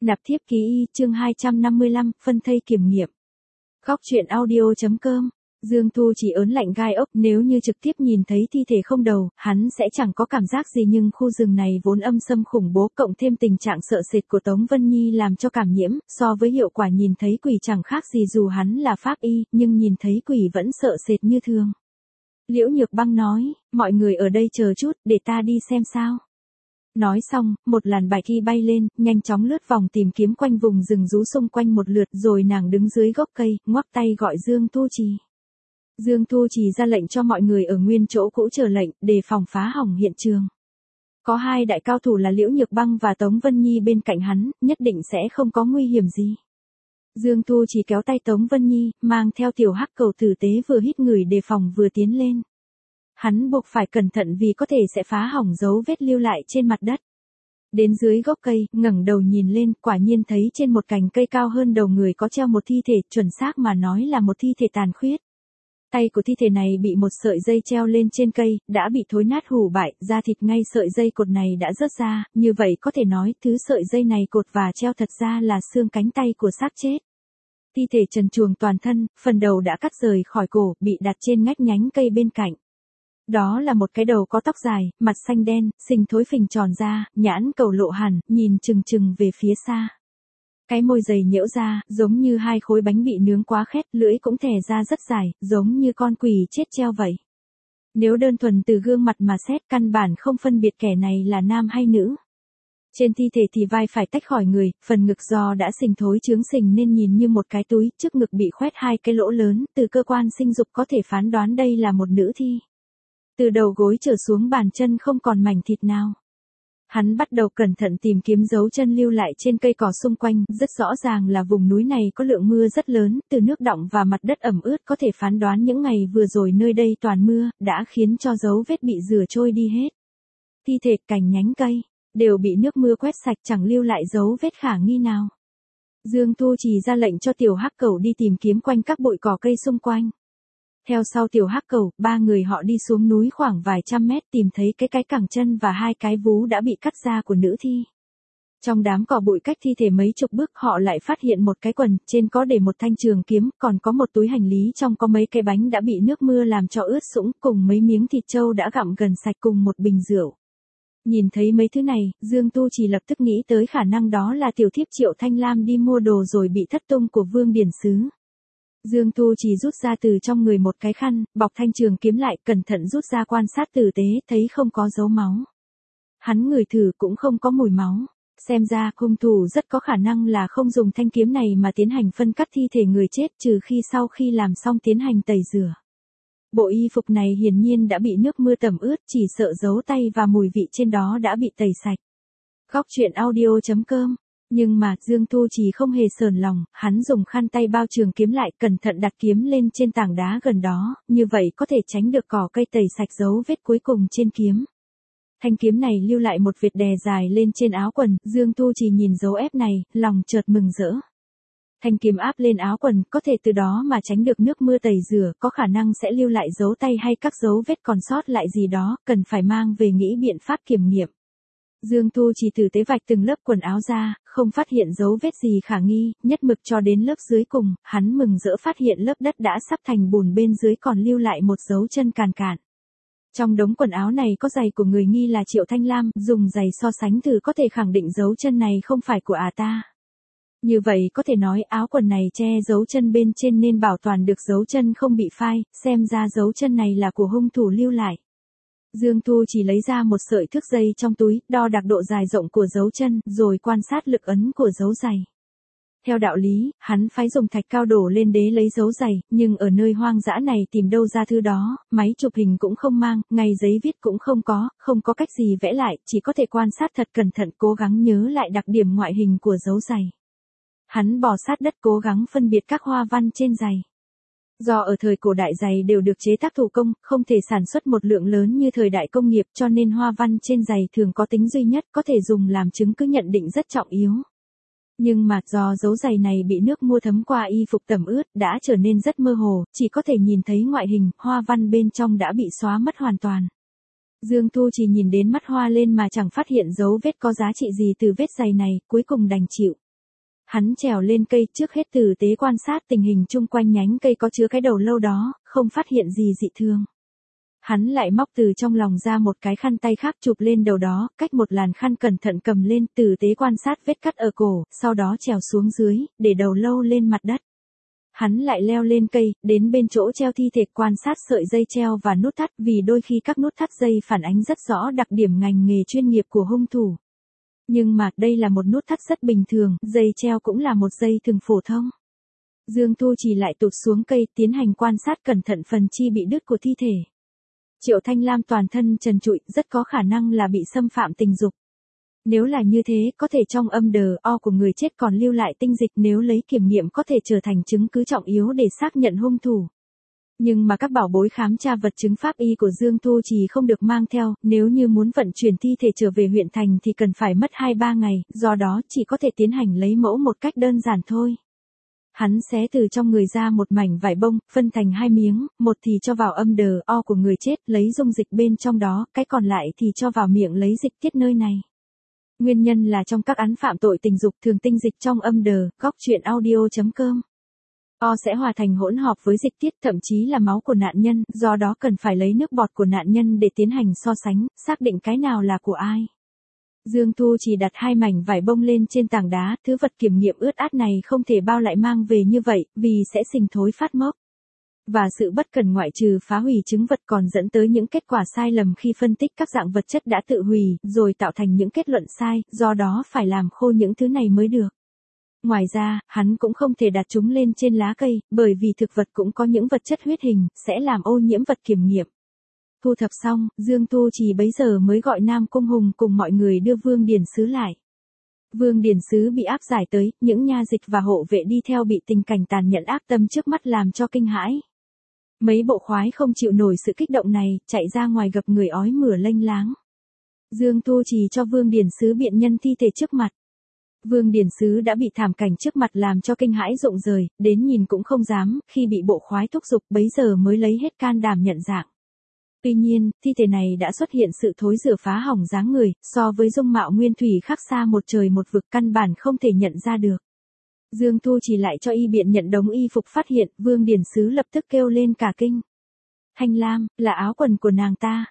Nạp thiếp ký y, chương 255, phân thây kiểm nghiệm. Góc truyện audio.com. Dương Thu chỉ ớn lạnh gai ốc, nếu như trực tiếp nhìn thấy thi thể không đầu, hắn sẽ chẳng có cảm giác gì, nhưng khu rừng này vốn âm xâm khủng bố, cộng thêm tình trạng sợ sệt của Tống Vân Nhi làm cho cảm nhiễm, so với hiệu quả nhìn thấy quỷ chẳng khác gì, dù hắn là pháp y, nhưng nhìn thấy quỷ vẫn sợ sệt như thường. Liễu Nhược Băng nói, mọi người ở đây chờ chút, để ta đi xem sao. Nói xong, một làn bạch y bay lên, nhanh chóng lướt vòng tìm kiếm quanh vùng rừng rú xung quanh một lượt, rồi nàng đứng dưới gốc cây, ngoắc tay gọi Dương Thu Trì. Dương Thu Trì ra lệnh cho mọi người ở nguyên chỗ cũ chờ lệnh, đề phòng phá hỏng hiện trường. Có hai đại cao thủ là Liễu Nhược Băng và Tống Vân Nhi bên cạnh hắn, nhất định sẽ không có nguy hiểm gì. Dương Thu Trì kéo tay Tống Vân Nhi, mang theo tiểu hắc cầu tử tế vừa hít người đề phòng vừa tiến lên. Hắn buộc phải cẩn thận vì có thể sẽ phá hỏng dấu vết lưu lại trên mặt đất. Đến dưới gốc cây, ngẩng đầu nhìn lên, quả nhiên thấy trên một cành cây cao hơn đầu người có treo một thi thể, chuẩn xác mà nói là một thi thể tàn khuyết. Tay của thi thể này bị một sợi dây treo lên trên cây, đã bị thối nát hủ bại, da thịt ngay sợi dây cột này đã rớt ra, như vậy có thể nói thứ sợi dây này cột và treo thật ra là xương cánh tay của xác chết. Thi thể trần truồng toàn thân, phần đầu đã cắt rời khỏi cổ, bị đặt trên ngách nhánh cây bên cạnh. Đó là một cái đầu có tóc dài, mặt xanh đen, xình thối phình tròn ra, nhãn cầu lộ hẳn, nhìn chừng chừng về phía xa. Cái môi dày nhễu ra, giống như hai khối bánh bị nướng quá khét, lưỡi cũng thè ra rất dài, giống như con quỷ chết treo vậy. Nếu đơn thuần từ gương mặt mà xét, căn bản không phân biệt kẻ này là nam hay nữ. Trên thi thể thì vai phải tách khỏi người, phần ngực do đã xình thối chướng xình nên nhìn như một cái túi, trước ngực bị khoét hai cái lỗ lớn, từ cơ quan sinh dục có thể phán đoán đây là một nữ thi. Từ đầu gối trở xuống bàn chân không còn mảnh thịt nào. Hắn bắt đầu cẩn thận tìm kiếm dấu chân lưu lại trên cây cỏ xung quanh, rất rõ ràng là vùng núi này có lượng mưa rất lớn, từ nước đọng và mặt đất ẩm ướt có thể phán đoán những ngày vừa rồi nơi đây toàn mưa, đã khiến cho dấu vết bị rửa trôi đi hết. Thi thể, cành nhánh cây, đều bị nước mưa quét sạch, chẳng lưu lại dấu vết khả nghi nào. Dương Thu Trì ra lệnh cho tiểu hắc cẩu đi tìm kiếm quanh các bụi cỏ cây xung quanh. Theo sau tiểu hắc cẩu, ba người họ đi xuống núi khoảng vài trăm mét, tìm thấy cái cẳng chân và hai cái vú đã bị cắt ra của nữ thi. Trong đám cỏ bụi cách thi thể mấy chục bước, họ lại phát hiện một cái quần, trên có để một thanh trường kiếm, còn có một túi hành lý trong có mấy cái bánh đã bị nước mưa làm cho ướt sũng, cùng mấy miếng thịt trâu đã gặm gần sạch, cùng một bình rượu. Nhìn thấy mấy thứ này, Dương Tu chỉ lập tức nghĩ tới khả năng đó là tiểu thiếp Triệu Thanh Lam đi mua đồ rồi bị thất tung của Vương Điển Sứ. Dương Tu chỉ rút ra từ trong người một cái khăn, bọc thanh trường kiếm lại, cẩn thận rút ra quan sát tử tế, thấy không có dấu máu. Hắn ngửi thử cũng không có mùi máu. Xem ra hung thủ rất có khả năng là không dùng thanh kiếm này mà tiến hành phân cắt thi thể người chết, trừ khi sau khi làm xong tiến hành tẩy rửa. Bộ y phục này hiển nhiên đã bị nước mưa tẩm ướt, chỉ sợ dấu tay và mùi vị trên đó đã bị tẩy sạch. Góc truyện audio.com. Nhưng mà, Dương Thu Trì không hề sờn lòng, hắn dùng khăn tay bao trường kiếm lại, cẩn thận đặt kiếm lên trên tảng đá gần đó, như vậy có thể tránh được cỏ cây tẩy sạch dấu vết cuối cùng trên kiếm. Thanh kiếm này lưu lại một vệt đè dài lên trên áo quần, Dương Thu Trì nhìn dấu ép này, lòng chợt mừng rỡ. Thanh kiếm áp lên áo quần, có thể từ đó mà tránh được nước mưa tẩy rửa, có khả năng sẽ lưu lại dấu tay hay các dấu vết còn sót lại gì đó, cần phải mang về nghĩ biện pháp kiểm nghiệm. Dương Thu chỉ tử tế vạch từng lớp quần áo ra, không phát hiện dấu vết gì khả nghi, nhất mực cho đến lớp dưới cùng, hắn mừng rỡ phát hiện lớp đất đã sắp thành bùn bên dưới còn lưu lại một dấu chân càn cạn. Trong đống quần áo này có giày của người nghi là Triệu Thanh Lam, dùng giày so sánh thử có thể khẳng định dấu chân này không phải của ta. Như vậy có thể nói áo quần này che dấu chân bên trên nên bảo toàn được dấu chân không bị phai, xem ra dấu chân này là của hung thủ lưu lại. Dương Thu chỉ lấy ra một sợi thước dây trong túi, đo đạc độ dài rộng của dấu chân, rồi quan sát lực ấn của dấu giày. Theo đạo lý, hắn phải dùng thạch cao đổ lên đế lấy dấu giày, nhưng ở nơi hoang dã này tìm đâu ra thứ đó, máy chụp hình cũng không mang, ngay giấy viết cũng không có cách gì vẽ lại, chỉ có thể quan sát thật cẩn thận, cố gắng nhớ lại đặc điểm ngoại hình của dấu giày. Hắn bò sát đất cố gắng phân biệt các hoa văn trên giày. Do ở thời cổ đại giày đều được chế tác thủ công, không thể sản xuất một lượng lớn như thời đại công nghiệp, cho nên hoa văn trên giày thường có tính duy nhất, có thể dùng làm chứng cứ nhận định rất trọng yếu. Nhưng mà do dấu giày này bị nước mưa thấm qua y phục tẩm ướt, đã trở nên rất mơ hồ, chỉ có thể nhìn thấy ngoại hình, hoa văn bên trong đã bị xóa mất hoàn toàn. Dương Thu chỉ nhìn đến mắt hoa lên mà chẳng phát hiện dấu vết có giá trị gì từ vết giày này, cuối cùng đành chịu. Hắn trèo lên cây trước hết tử tế quan sát tình hình chung quanh nhánh cây có chứa cái đầu lâu đó, không phát hiện gì dị thường. Hắn lại móc từ trong lòng ra một cái khăn tay khác chụp lên đầu đó, cách một làn khăn cẩn thận cầm lên, tử tế quan sát vết cắt ở cổ, sau đó trèo xuống dưới, để đầu lâu lên mặt đất. Hắn lại leo lên cây, đến bên chỗ treo thi thể quan sát sợi dây treo và nút thắt, vì đôi khi các nút thắt dây phản ánh rất rõ đặc điểm ngành nghề chuyên nghiệp của hung thủ. Nhưng mà đây là một nút thắt rất bình thường, dây treo cũng là một dây thừng phổ thông. Dương Thu Trì lại tụt xuống cây, tiến hành quan sát cẩn thận phần chi bị đứt của thi thể. Triệu Thanh Lam toàn thân trần trụi, rất có khả năng là bị xâm phạm tình dục. Nếu là như thế, có thể trong âm đờ o của người chết còn lưu lại tinh dịch, nếu lấy kiểm nghiệm có thể trở thành chứng cứ trọng yếu để xác nhận hung thủ. Nhưng mà các bảo bối khám tra vật chứng pháp y của Dương Thu Trì không được mang theo, nếu như muốn vận chuyển thi thể trở về huyện thành thì cần phải mất 2-3 ngày, do đó chỉ có thể tiến hành lấy mẫu một cách đơn giản thôi. Hắn xé từ trong người ra một mảnh vải bông, phân thành 2 miếng, một thì cho vào âm đờ o của người chết, lấy dung dịch bên trong đó, cái còn lại thì cho vào miệng lấy dịch tiết nơi này. Nguyên nhân là trong các án phạm tội tình dục thường tinh dịch trong âm đờ, góc truyện audio.com. O sẽ hòa thành hỗn hợp với dịch tiết, thậm chí là máu của nạn nhân, do đó cần phải lấy nước bọt của nạn nhân để tiến hành so sánh, xác định cái nào là của ai. Dương Thu chỉ đặt 2 mảnh vải bông lên trên tảng đá, thứ vật kiểm nghiệm ướt át này không thể bao lại mang về như vậy, vì sẽ sinh thối phát mốc. Và sự bất cần ngoại trừ phá hủy chứng vật còn dẫn tới những kết quả sai lầm khi phân tích các dạng vật chất đã tự hủy, rồi tạo thành những kết luận sai, do đó phải làm khô những thứ này mới được. Ngoài ra, hắn cũng không thể đặt chúng lên trên lá cây, bởi vì thực vật cũng có những vật chất huyết hình, sẽ làm ô nhiễm vật kiểm nghiệm. Thu thập xong, Dương Thu Trì bấy giờ mới gọi Nam Cung Hùng cùng mọi người đưa Vương Điển Sứ lại. Vương Điển Sứ bị áp giải tới, những nha dịch và hộ vệ đi theo bị tình cảnh tàn nhẫn ác tâm trước mắt làm cho kinh hãi. Mấy bộ khoái không chịu nổi sự kích động này, chạy ra ngoài gặp người ói mửa lênh láng. Dương Thu Trì cho Vương Điển Sứ biện nhân thi thể trước mặt. Vương Điển Sứ đã bị thảm cảnh trước mặt làm cho kinh hãi rụng rời, đến nhìn cũng không dám, khi bị bộ khoái thúc giục bấy giờ mới lấy hết can đảm nhận dạng. Tuy nhiên, thi thể này đã xuất hiện sự thối rữa phá hỏng dáng người, so với dung mạo nguyên thủy khác xa một trời một vực, căn bản không thể nhận ra được. Dương Thu chỉ lại cho y biện nhận đống y phục phát hiện, Vương Điển Sứ lập tức kêu lên cả kinh. Thanh Lam, là áo quần của nàng ta.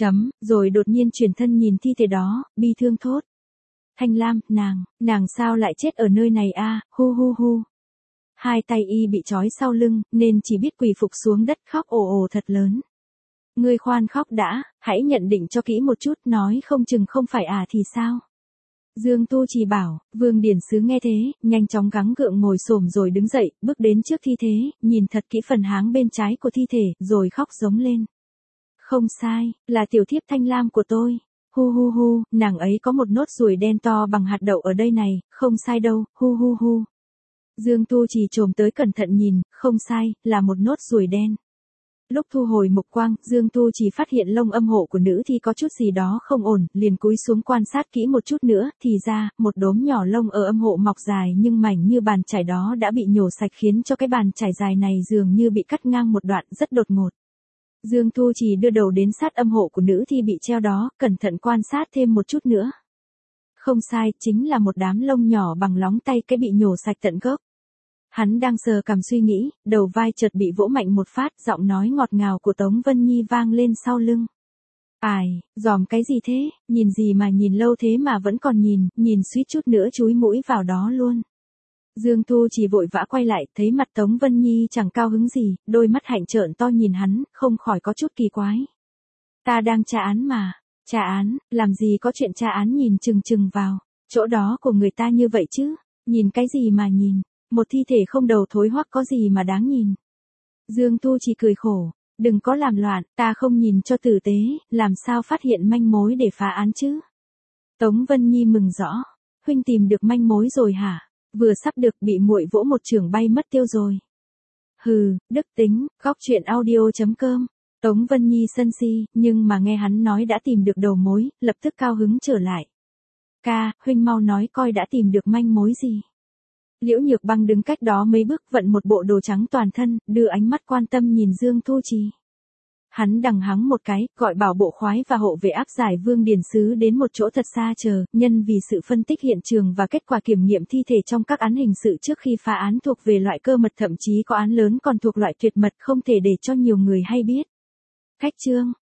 Rồi đột nhiên chuyển thân nhìn thi thể đó, bi thương thốt. Thanh Lam, nàng sao lại chết ở nơi này a? Hu hu hu. Hai tay y bị trói sau lưng, nên chỉ biết quỳ phục xuống đất khóc ồ ồ thật lớn. Ngươi khoan khóc đã, hãy nhận định cho kỹ một chút, nói không chừng không phải thì sao? Dương Tu Trì bảo. Vương Điển Sứ nghe thế, nhanh chóng gắng gượng ngồi xổm rồi đứng dậy, bước đến trước thi thế, nhìn thật kỹ phần háng bên trái của thi thể, rồi khóc giống lên. Không sai, là tiểu thiếp Thanh Lam của tôi. Hu hu hu, nàng ấy có một nốt ruồi đen to bằng hạt đậu ở đây này, không sai đâu, hu hu hu. Dương Tu Trì chồm tới cẩn thận nhìn, không sai, là một nốt ruồi đen. Lúc thu hồi mục quang, Dương Tu Trì phát hiện lông âm hộ của nữ thi có chút gì đó không ổn, liền cúi xuống quan sát kỹ một chút nữa, thì ra, một đốm nhỏ lông ở âm hộ mọc dài nhưng mảnh như bàn chải đó đã bị nhổ sạch, khiến cho cái bàn chải dài này dường như bị cắt ngang một đoạn, rất đột ngột. Dương Thu Trì đưa đầu đến sát âm hộ của nữ thi bị treo đó, cẩn thận quan sát thêm một chút nữa. Không sai, chính là một đám lông nhỏ bằng lóng tay cái bị nhổ sạch tận gốc. Hắn đang sờ cằm suy nghĩ, đầu vai chợt bị vỗ mạnh một phát, giọng nói ngọt ngào của Tống Vân Nhi vang lên sau lưng. Ai, dòm cái gì thế, nhìn gì mà nhìn lâu thế mà vẫn còn nhìn suýt chút nữa chúi mũi vào đó luôn. Dương Thu chỉ vội vã quay lại, thấy mặt Tống Vân Nhi chẳng cao hứng gì, đôi mắt hạnh trợn to nhìn hắn, không khỏi có chút kỳ quái. Ta đang tra án mà. Tra án, làm gì có chuyện tra án nhìn chừng chừng vào chỗ đó của người ta như vậy chứ, nhìn cái gì mà nhìn, một thi thể không đầu thối hoắc có gì mà đáng nhìn. Dương Thu chỉ cười khổ, đừng có làm loạn, ta không nhìn cho tử tế, làm sao phát hiện manh mối để phá án chứ. Tống Vân Nhi mừng rõ, huynh tìm được manh mối rồi hả? Vừa sắp được bị muội vỗ một chưởng bay mất tiêu rồi. Hừ, đức tính, góc truyện audio.com. Tống Vân Nhi sân si, nhưng mà nghe hắn nói đã tìm được đầu mối, lập tức cao hứng trở lại. Ca, huynh mau nói coi đã tìm được manh mối gì. Liễu Nhược Băng đứng cách đó mấy bước, vận một bộ đồ trắng toàn thân, đưa ánh mắt quan tâm nhìn Dương Thu Trì. hắn đằng hắng một cái, gọi bảo bộ khoái và hộ vệ áp giải Vương Điền Sứ đến một chỗ thật xa chờ, nhân vì sự phân tích hiện trường và kết quả kiểm nghiệm thi thể trong các án hình sự trước khi phá án thuộc về loại cơ mật, thậm chí có án lớn còn thuộc loại tuyệt mật không thể để cho nhiều người hay biết. Khách trương